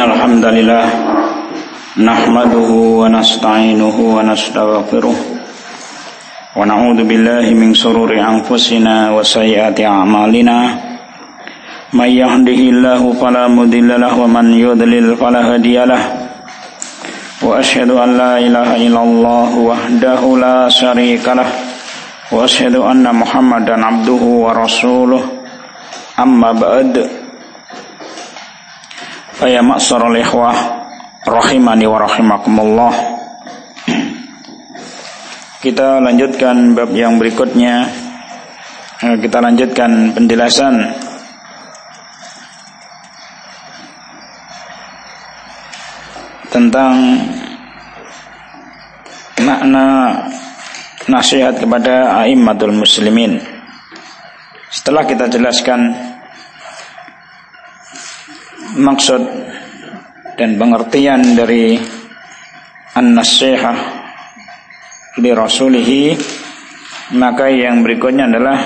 Alhamdulillah nahmaduhu wa nasta'inuhu wa nastaghfiruh wa na'udzu billahi min shururi anfusina wa sayyiati a'malina may yahdihillahu fala mudilla lahu wa man yudlil fala hadiyalah wa asyhadu an la ilaha illallah wahdahu la syarikalah wa asyhadu anna Muhammadan abduhu wa rasuluh amma ba'd. Ya ma'syaral ikhwah rahimani wa rahimakumullah. Kita lanjutkan bab yang berikutnya. Kita lanjutkan penjelasan tentang makna nasihat kepada a'immatul muslimin. Setelah kita jelaskan maksud dan pengertian dari an-nasihah li rasulihi, maka yang berikutnya adalah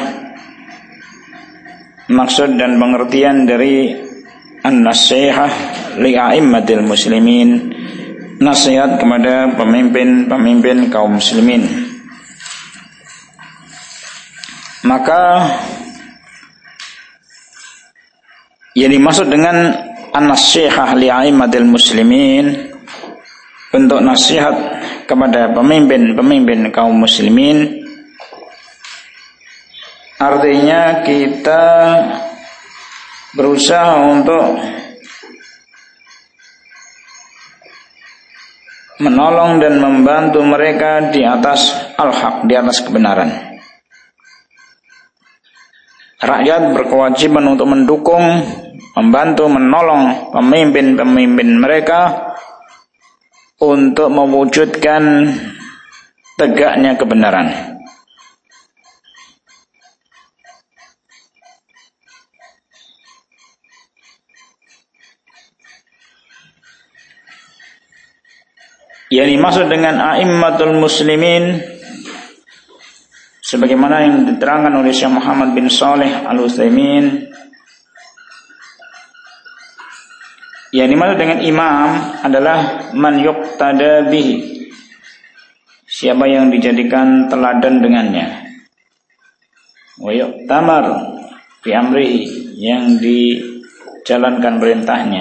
maksud dan pengertian dari an-nasihah li a'immatil muslimin, nasihat kepada pemimpin-pemimpin kaum muslimin. Maka yang dimaksud dengan an-nasihah li a'immatil muslimin, bentuk nasihat kepada pemimpin-pemimpin kaum muslimin, artinya kita berusaha untuk menolong dan membantu mereka di atas al-haq, di atas kebenaran. Rakyat berkewajiban untuk mendukung, membantu, menolong pemimpin-pemimpin mereka untuk mewujudkan tegaknya kebenaran. Yang dimaksud dengan a'immatul muslimin, sebagaimana yang diterangkan oleh Syekh Muhammad bin Shalih Al-Utsaimin, yang dimaksud dengan imam adalah man yuqtada bihi, siapa yang dijadikan teladan dengannya, wa yu'tamar bi amrihi, yang dijalankan perintahnya,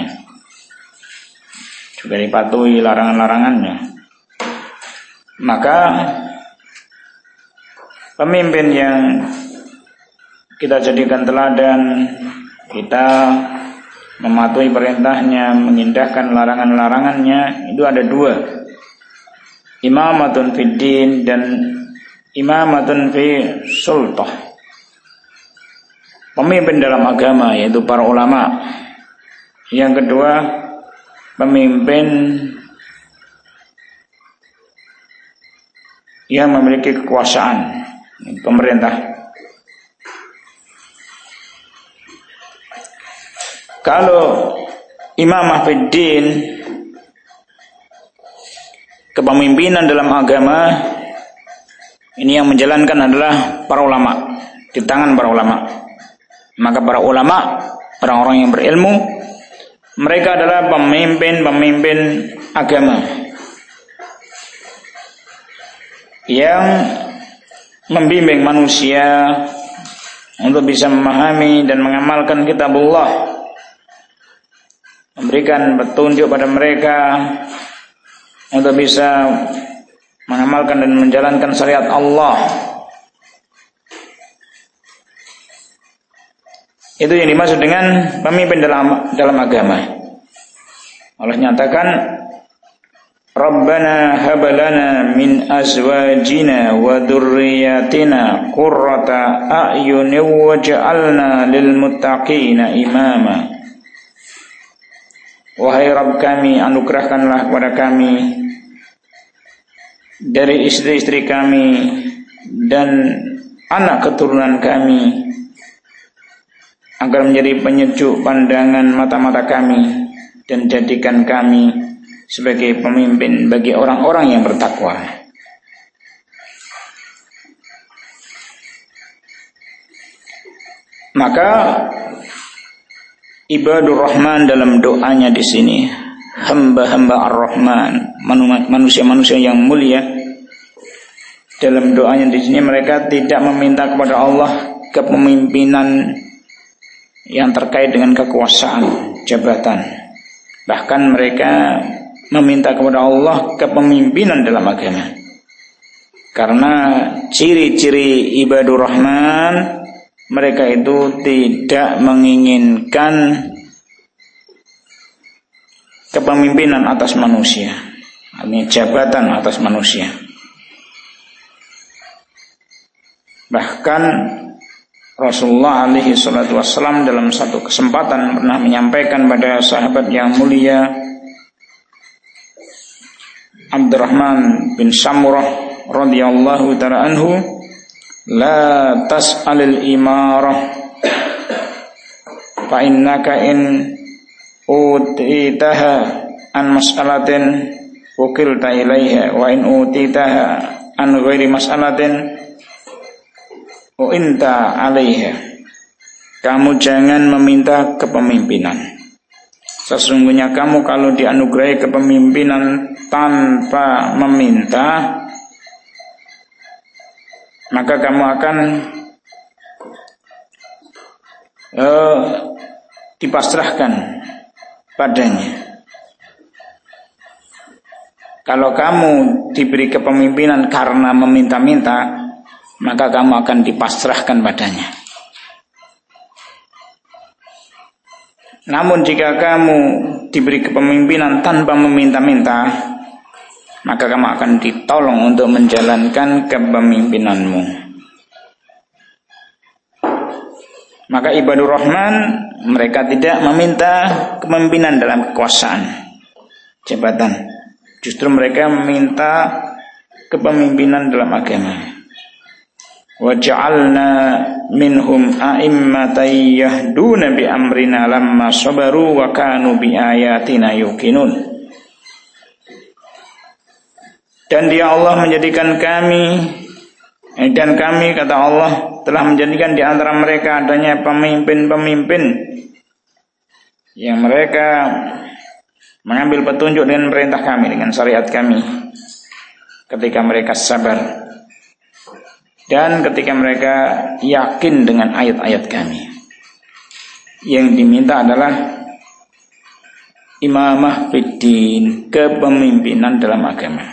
juga dipatuhi larangan-larangannya. Maka pemimpin yang kita jadikan teladan, kita mematuhi perintahnya, mengindahkan larangan-larangannya, itu ada dua: imamatun fid din dan imamatun fi sultah. Pemimpin dalam agama, yaitu para ulama. Yang kedua, pemimpin yang memiliki kekuasaan, pemerintah. Kalau imamah fid din, kepemimpinan dalam agama, ini yang menjalankan adalah para ulama, di tangan para ulama. Maka para ulama, orang-orang yang berilmu, mereka adalah pemimpin-pemimpin agama yang membimbing manusia untuk bisa memahami dan mengamalkan kitabullah, memberikan petunjuk pada mereka untuk bisa mengamalkan dan menjalankan syariat Allah. Itu yang dimaksud dengan pemimpin dalam agama. Allah nyatakan, Rabbana habalana min azwajina wa dhurriyyatina qurrata a'yunin waj'alna lil muttaqina imama. Wahai Rabb kami, anugerahkanlah kepada kami dari istri-istri kami dan anak keturunan kami, agar menjadi penyejuk pandangan mata-mata kami, dan jadikan kami sebagai pemimpin bagi orang-orang yang bertakwa. Maka Ibadur Rahman dalam doanya di sini hamba-hamba Ar-Rahman, manusia-manusia yang mulia. Dalam doanya di sini mereka tidak meminta kepada Allah kepemimpinan yang terkait dengan kekuasaan, jabatan. Bahkan mereka meminta kepada Allah kepemimpinan dalam agama. Karena ciri-ciri ibadur Rahman, mereka itu tidak menginginkan kepemimpinan atas manusia, ini jabatan atas manusia. Bahkan Rasulullah alaihi salatu wassalam dalam satu kesempatan pernah menyampaikan pada sahabat yang mulia Abdurrahman bin Samurah radhiyallahu ta'ala anhu, la tas'alil imarah fa innaka in utitaha an mas'alatin wukilta ilaiha wa in utitaha an ghairi mas'alatin uinta alaiha. Kamu jangan meminta kepemimpinan. Sesungguhnya kamu kalau dianugerahi kepemimpinan tanpa meminta, maka kamu akan dipasrahkan padanya. Kalau kamu diberi kepemimpinan karena meminta-minta, maka kamu akan dipasrahkan padanya. Namun jika kamu diberi kepemimpinan tanpa meminta-minta, maka kamu akan ditolong untuk menjalankan kepemimpinanmu. Maka ibadur Rahman, mereka tidak meminta kepemimpinan dalam kekuasaan, jabatan. Justru mereka meminta kepemimpinan dalam agama. وَجَعَلْنَا مِنْهُمْ أَئِمَّةً يَهْدُونَ بِأَمْرِنَا لَمَّا صَبَرُوا وَكَانُوا بِآيَاتِنَا يُوقِنُونَ. Dan dia Allah menjadikan kami, dan kami, kata Allah, telah menjadikan di antara mereka adanya pemimpin-pemimpin yang mereka mengambil petunjuk dengan perintah kami, dengan syariat kami, ketika mereka sabar dan ketika mereka yakin dengan ayat-ayat kami. Yang diminta adalah imamah fiddin, kepemimpinan dalam agama.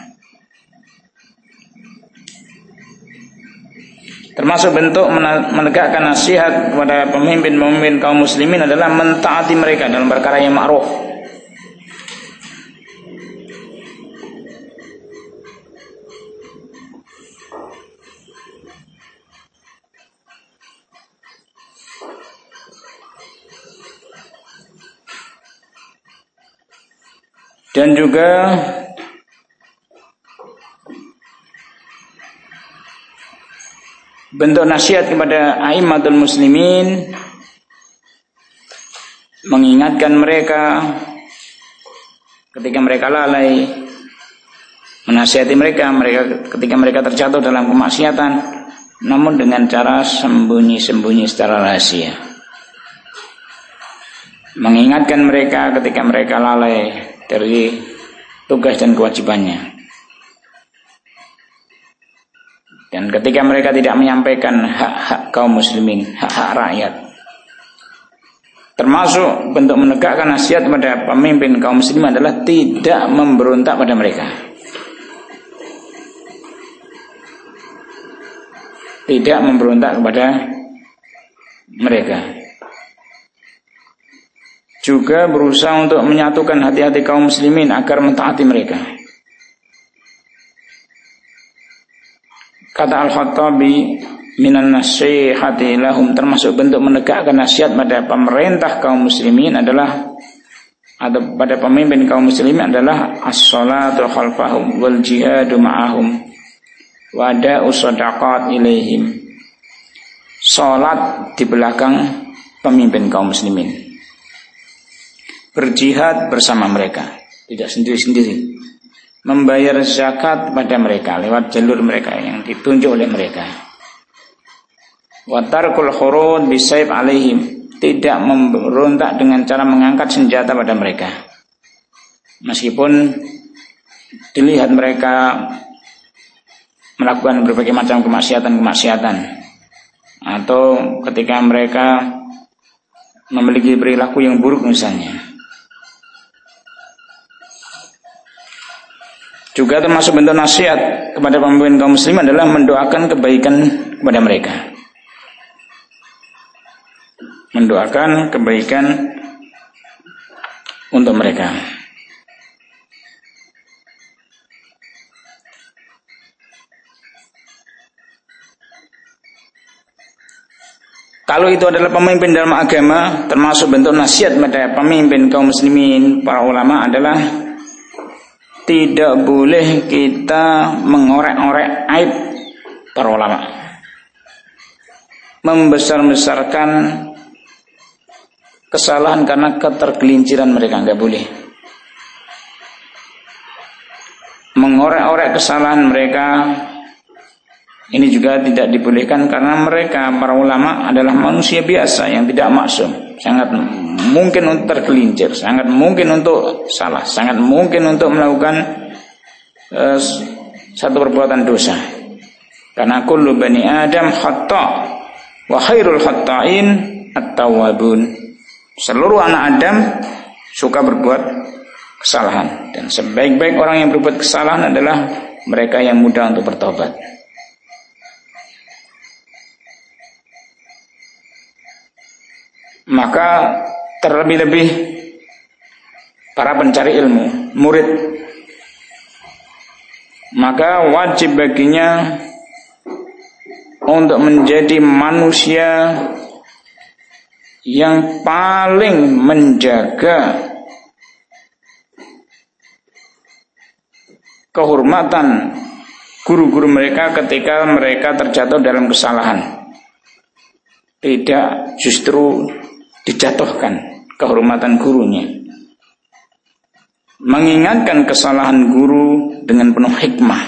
Termasuk bentuk menegakkan nasihat kepada pemimpin-pemimpin kaum muslimin adalah mentaati mereka dalam perkara yang ma'ruf. Dan juga bentuk nasihat kepada a'immatul muslimin, mengingatkan mereka ketika mereka lalai, menasihati mereka ketika mereka terjatuh dalam kemaksiatan, namun dengan cara sembunyi-sembunyi secara rahasia. Mengingatkan mereka ketika mereka lalai dari tugas dan kewajibannya. Dan ketika mereka tidak menyampaikan hak-hak kaum muslimin, hak-hak rakyat. Termasuk bentuk menegakkan nasihat kepada pemimpin kaum muslimin adalah tidak memberontak pada mereka. Tidak memberontak kepada mereka. Juga berusaha untuk menyatukan hati-hati kaum muslimin agar mentaati mereka. Kata Al-Khattabi, minan nasihati lahum, termasuk bentuk menegakkan nasihat pada pemerintah kaum muslimin adalah, atau pada pemimpin kaum muslimin adalah as-salatu khalfahum wal jihadu ma'ahum wa ada'u shadaqat ilaihim. Salat di belakang pemimpin kaum muslimin, berjihad bersama mereka, tidak sendiri-sendiri, membayar zakat pada mereka lewat jalur mereka yang ditunjuk oleh mereka. Wa tarkul khurud bisayf alaihim, tidak memberontak dengan cara mengangkat senjata pada mereka. Meskipun dilihat mereka melakukan berbagai macam kemaksiatan atau ketika mereka memiliki perilaku yang buruk misalnya. Juga termasuk bentuk nasihat kepada pemimpin kaum muslimin adalah mendoakan kebaikan kepada mereka. Mendoakan kebaikan untuk mereka. Kalau itu adalah pemimpin dalam agama, termasuk bentuk nasihat pada pemimpin kaum muslimin, para ulama adalah tidak boleh kita mengorek-orek aib para ulama, membesar-besarkan kesalahan karena ketergelinciran mereka, enggak boleh. Mengorek-orek kesalahan mereka ini juga tidak dibolehkan karena mereka para ulama adalah manusia biasa yang tidak maksum, sangat mungkin untuk tergelincir, sangat mungkin untuk salah, sangat mungkin untuk melakukan satu perbuatan dosa. Karena kullu bani Adam khata' wa khairul khata'in at-tawwabun. Seluruh anak Adam suka berbuat kesalahan, dan sebaik-baik orang yang berbuat kesalahan adalah mereka yang mudah untuk bertobat. Maka terlebih-lebih para pencari ilmu, murid, maka wajib baginya untuk menjadi manusia yang paling menjaga kehormatan guru-guru mereka ketika mereka terjatuh dalam kesalahan. Tidak justru dijatuhkan kehormatan gurunya. Mengingatkan kesalahan guru dengan penuh hikmah.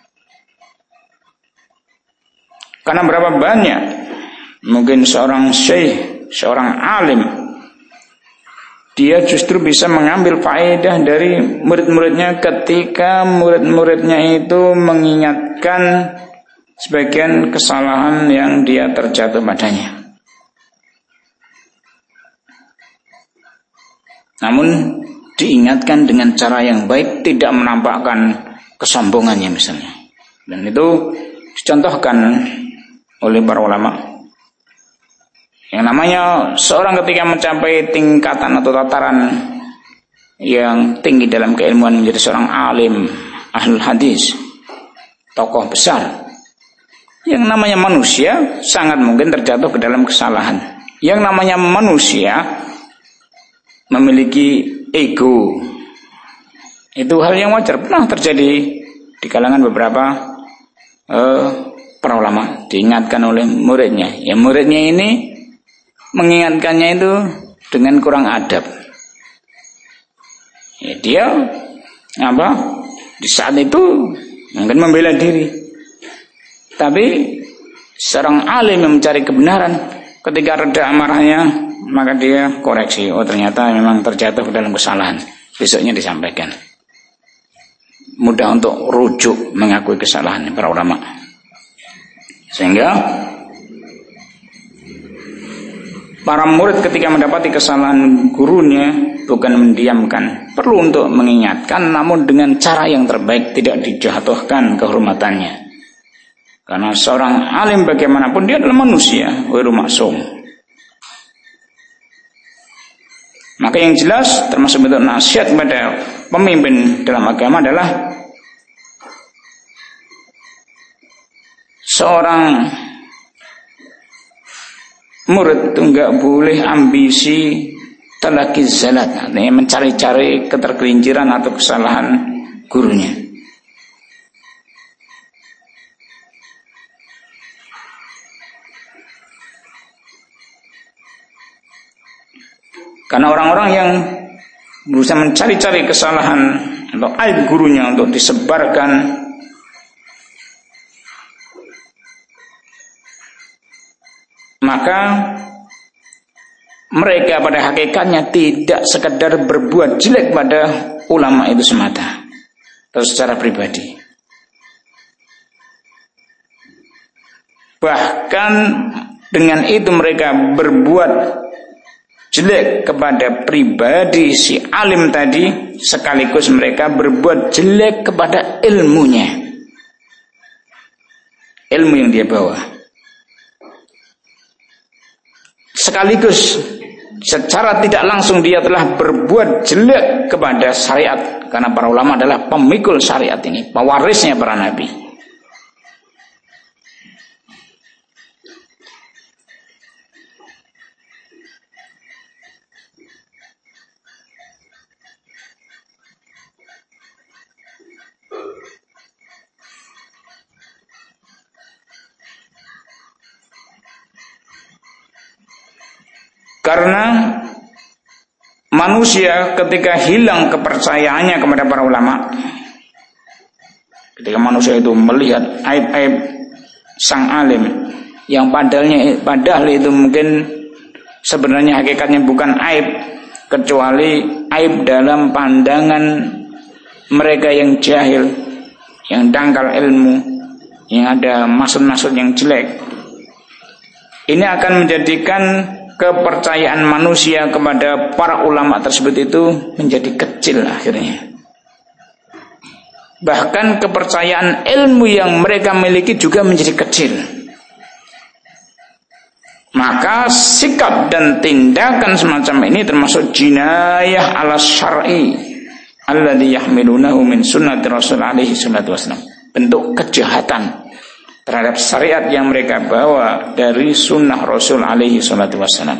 Karena berapa banyak mungkin seorang syekh, seorang alim, dia justru bisa mengambil faedah dari murid-muridnya ketika murid-muridnya itu mengingatkan sebagian kesalahan yang dia terjatuh padanya. Namun diingatkan dengan cara yang baik, tidak menampakkan kesombongannya misalnya. Dan itu dicontohkan oleh para ulama. Yang namanya seorang ketika mencapai tingkatan atau tataran yang tinggi dalam keilmuan, menjadi seorang alim, ahlul hadis, tokoh besar, yang namanya manusia sangat mungkin terjatuh ke dalam kesalahan. Yang namanya manusia memiliki ego. Itu hal yang wajar, pernah terjadi di kalangan beberapa para ulama, diingatkan oleh muridnya. Ya, muridnya ini mengingatkannya itu dengan kurang adab. Ya, dia di saat itu mungkin membela diri. Tapi seorang alim yang mencari kebenaran, ketika reda amarahnya, maka dia koreksi. Oh, ternyata memang terjatuh ke dalam kesalahan. Besoknya disampaikan. Mudah untuk rujuk mengakui kesalahan para ulama. Sehingga para murid ketika mendapati kesalahan gurunya bukan mendiamkan, perlu untuk mengingatkan, namun dengan cara yang terbaik, tidak dijatuhkan kehormatannya. Karena seorang alim bagaimanapun dia adalah manusia, ghairu maksum. Maka yang jelas termasuk bentuk nasihat kepada pemimpin dalam agama adalah seorang murid itu enggak boleh ambisi talakiz zalat, artinya mencari-cari ketergelinciran atau kesalahan gurunya. Karena orang-orang yang berusaha mencari-cari kesalahan atau aib gurunya untuk disebarkan, maka mereka pada hakikatnya tidak sekedar berbuat jelek pada ulama itu semata atau secara pribadi. Bahkan dengan itu mereka berbuat jelek kepada pribadi si alim tadi, sekaligus mereka berbuat jelek kepada ilmunya, ilmu yang dia bawa. Sekaligus secara tidak langsung dia telah berbuat jelek kepada syariat, karena para ulama adalah pemikul syariat ini, pewarisnya para nabi. Karena manusia ketika hilang kepercayaannya kepada para ulama, ketika manusia itu melihat aib-aib sang alim yang padahal itu mungkin sebenarnya hakikatnya bukan aib, kecuali aib dalam pandangan mereka yang jahil, yang dangkal ilmu, yang ada maksud-maksud yang jelek. Ini akan menjadikan kepercayaan manusia kepada para ulama tersebut itu menjadi kecil akhirnya. Bahkan kepercayaan ilmu yang mereka miliki juga menjadi kecil. Maka sikap dan tindakan semacam ini termasuk jinayah ala syar'i alladhi yahmilunahu min sunnati Rasul alaihi salatu wassalam. Bentuk kejahatan terhadap syariat yang mereka bawa dari sunnah Rasul alaihi salatu wassalam.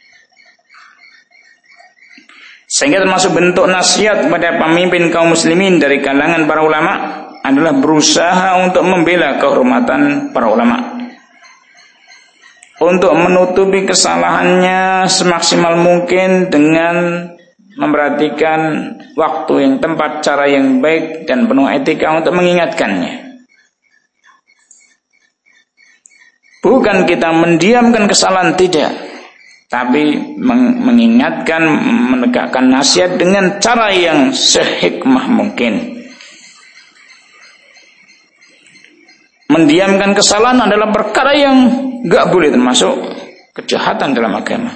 Sehingga termasuk bentuk nasihat kepada pemimpin kaum muslimin dari kalangan para ulama adalah berusaha untuk membela kehormatan para ulama, untuk menutupi kesalahannya semaksimal mungkin dengan memperhatikan waktu yang tempat, cara yang baik dan penuh etika untuk mengingatkannya. Bukan kita mendiamkan kesalahan, tidak, tapi mengingatkan, menegakkan nasihat dengan cara yang sehikmah mungkin. Mendiamkan kesalahan adalah perkara yang gak boleh, termasuk kejahatan dalam agama.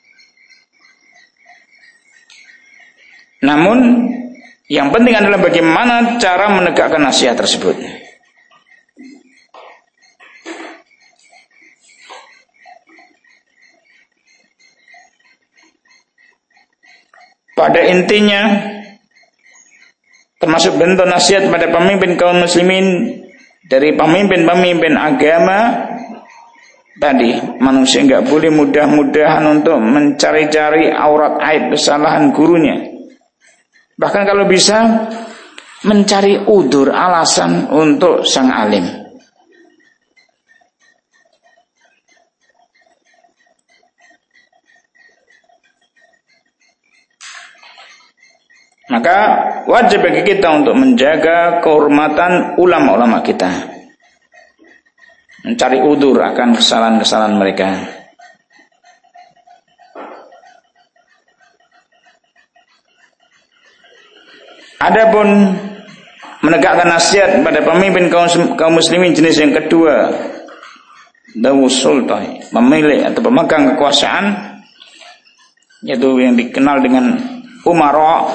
Namun yang penting adalah bagaimana cara menegakkan nasihat tersebut. Pada intinya termasuk bentuk nasihat pada pemimpin kaum muslimin dari pemimpin-pemimpin agama tadi, manusia nggak boleh mudah-mudahan untuk mencari-cari aurat aib kesalahan gurunya. Bahkan kalau bisa mencari udzur, alasan untuk sang alim. Maka wajib bagi kita untuk menjaga kehormatan ulama-ulama kita, mencari udzur akan kesalahan-kesalahan mereka. Adapun menegakkan nasihat pada pemimpin kaum muslimin jenis yang kedua, dawus sultan, pemilik atau pemegang kekuasaan, yaitu yang dikenal dengan umara.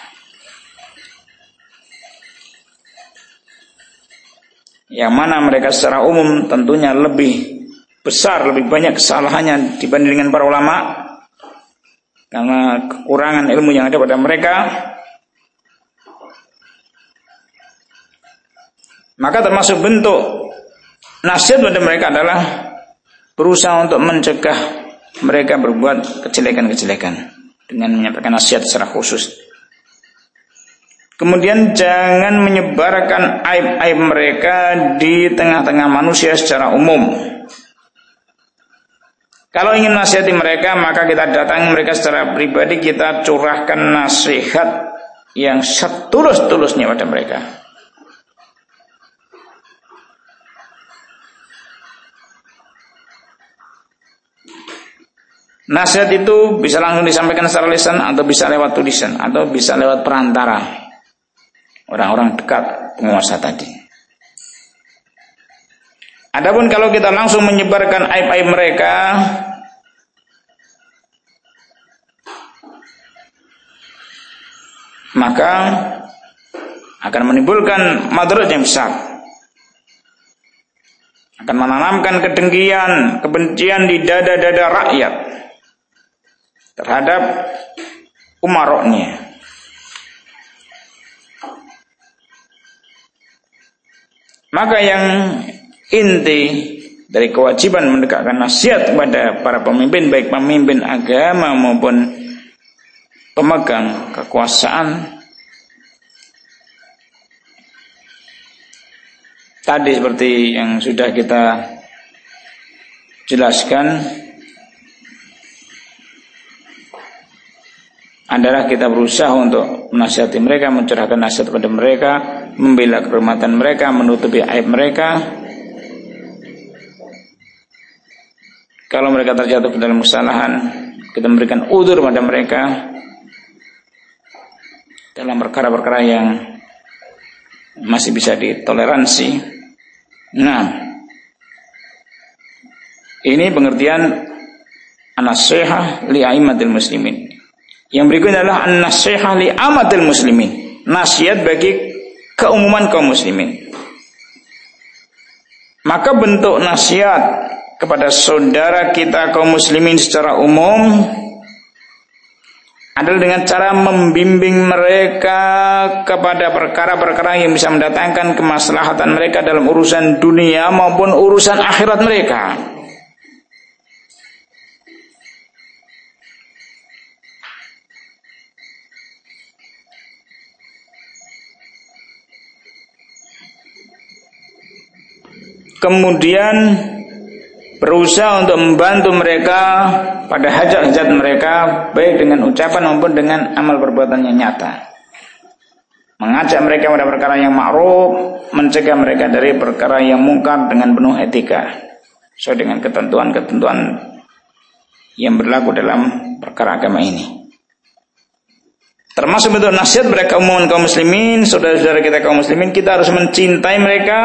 Yang mana mereka secara umum tentunya lebih besar, lebih banyak kesalahannya dibanding dengan para ulama, karena kekurangan ilmu yang ada pada mereka. Maka termasuk bentuk nasihat pada mereka adalah berusaha untuk mencegah mereka berbuat kejelekan-kejelekan dengan menyampaikan nasihat secara khusus. Kemudian jangan menyebarkan aib-aib mereka di tengah-tengah manusia secara umum. Kalau ingin nasihati mereka, maka kita datangi mereka secara pribadi, kita curahkan nasihat yang setulus-tulusnya pada mereka. Nasihat itu bisa langsung disampaikan secara lisan, atau bisa lewat tulisan, atau bisa lewat perantara orang-orang dekat penguasa tadi. Adapun kalau kita langsung menyebarkan aib-aib mereka, maka akan menimbulkan madarat yang besar, akan menanamkan kedengkian, kebencian di dada-dada rakyat terhadap umaroknya. Maka yang inti dari kewajiban mendekatkan nasihat kepada para pemimpin, baik pemimpin agama maupun pemegang kekuasaan, tadi seperti yang sudah kita jelaskan, adalah kita berusaha untuk menasihati mereka, mencurahkan nasihat kepada mereka, membela kehormatan mereka, menutupi aib mereka. Kalau mereka terjatuh ke dalam kesalahan, kita memberikan udzur pada mereka dalam perkara-perkara yang masih bisa ditoleransi. Nah, ini pengertian an-nasihah li a'immatil muslimin. Yang berikutnya adalah an-nasihah li amatil muslimin, nasihat bagi keumuman kaum muslimin. Maka bentuk nasihat kepada saudara kita kaum muslimin secara umum adalah dengan cara membimbing mereka kepada perkara-perkara yang bisa mendatangkan kemaslahatan mereka dalam urusan dunia maupun urusan akhirat mereka. Kemudian berusaha untuk membantu mereka pada hajat-hajat mereka, baik dengan ucapan maupun dengan amal perbuatan yang nyata. Mengajak mereka pada perkara yang ma'ruf, mencegah mereka dari perkara yang mungkar dengan penuh etika, sesuai dengan ketentuan-ketentuan yang berlaku dalam perkara agama ini. Termasuk bentuk nasihat mereka umum kaum muslimin, saudara-saudara kita kaum muslimin, kita harus mencintai mereka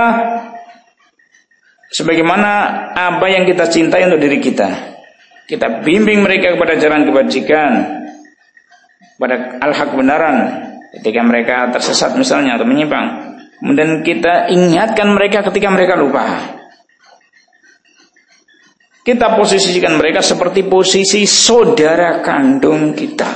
sebagaimana apa yang kita cintai untuk diri kita. Kita bimbing mereka kepada jalan kebajikan, pada al-haq kebenaran ketika mereka tersesat misalnya atau menyimpang. Kemudian kita ingatkan mereka ketika mereka lupa. Kita posisikan mereka seperti posisi saudara kandung kita.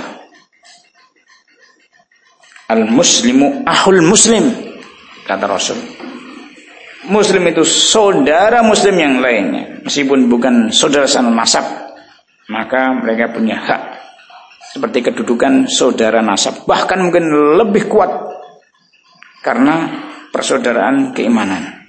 Al-muslimu ahul muslim, kata Rasul. Muslim itu saudara muslim yang lainnya, meskipun bukan saudara sanad nasab, maka mereka punya hak seperti kedudukan saudara nasab, bahkan mungkin lebih kuat karena persaudaraan keimanan.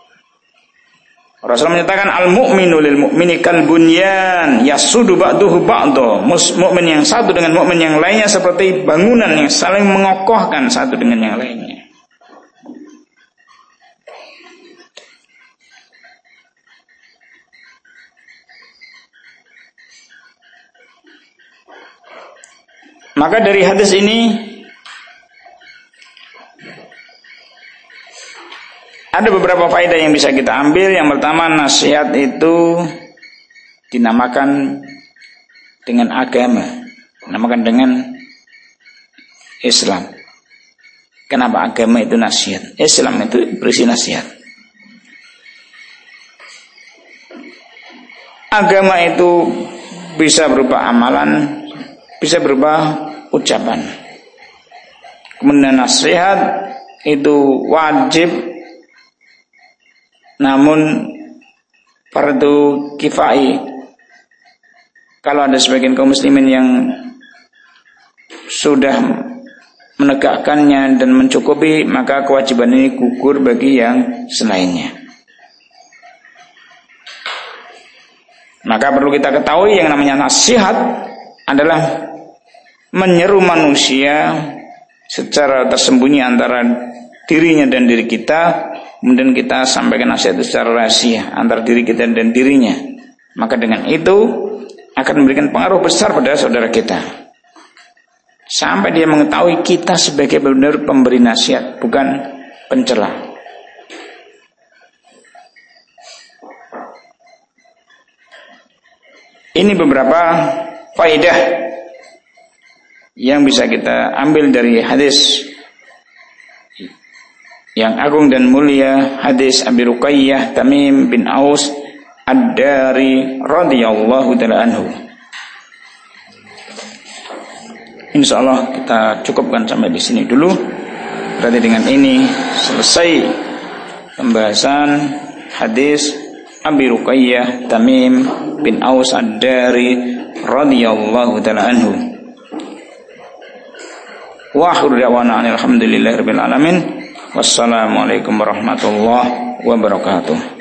Rasul menyatakan al-mu'minu lil mu'mini kal bunyan yasudu ba'duhu ba'dha. Mukmin yang satu dengan mukmin yang lainnya seperti bangunan yang saling mengokohkan satu dengan yang lainnya. Maka dari hadis ini ada beberapa faedah yang bisa kita ambil. Yang pertama, nasihat itu dinamakan dengan agama, dinamakan dengan Islam. Kenapa agama itu nasihat? Islam itu berisi nasihat. Agama itu bisa berupa amalan, bisa berupa ucapan. Kemudian nasihat itu wajib, namun fardu kifai. Kalau ada sebagian kaum muslimin yang sudah menegakkannya dan mencukupi, maka kewajiban ini gugur bagi yang selainnya. Maka perlu kita ketahui yang namanya nasihat adalah menyeru manusia secara tersembunyi antara dirinya dan diri kita, kemudian kita sampaikan nasihat secara rahasia antara diri kita dan dirinya. Maka dengan itu akan memberikan pengaruh besar pada saudara kita. Sampai dia mengetahui kita sebagai benar-benar pemberi nasihat, bukan pencela. Ini beberapa faedah yang bisa kita ambil dari hadis yang agung dan mulia, hadis Abi Ruqayyah Tamim bin Aus Ad-Dari radhiyallahu ta'ala anhu. Insyaallah kita cukupkan sampai di sini dulu. Berarti dengan ini selesai pembahasan hadis Abi Ruqayyah Tamim bin Aus Ad-Dari radhiyallahu ta'ala anhu. Wa akhiru da'wana alhamdulillahirabbil alamin. Wassalamualaikum warahmatullahi wabarakatuh.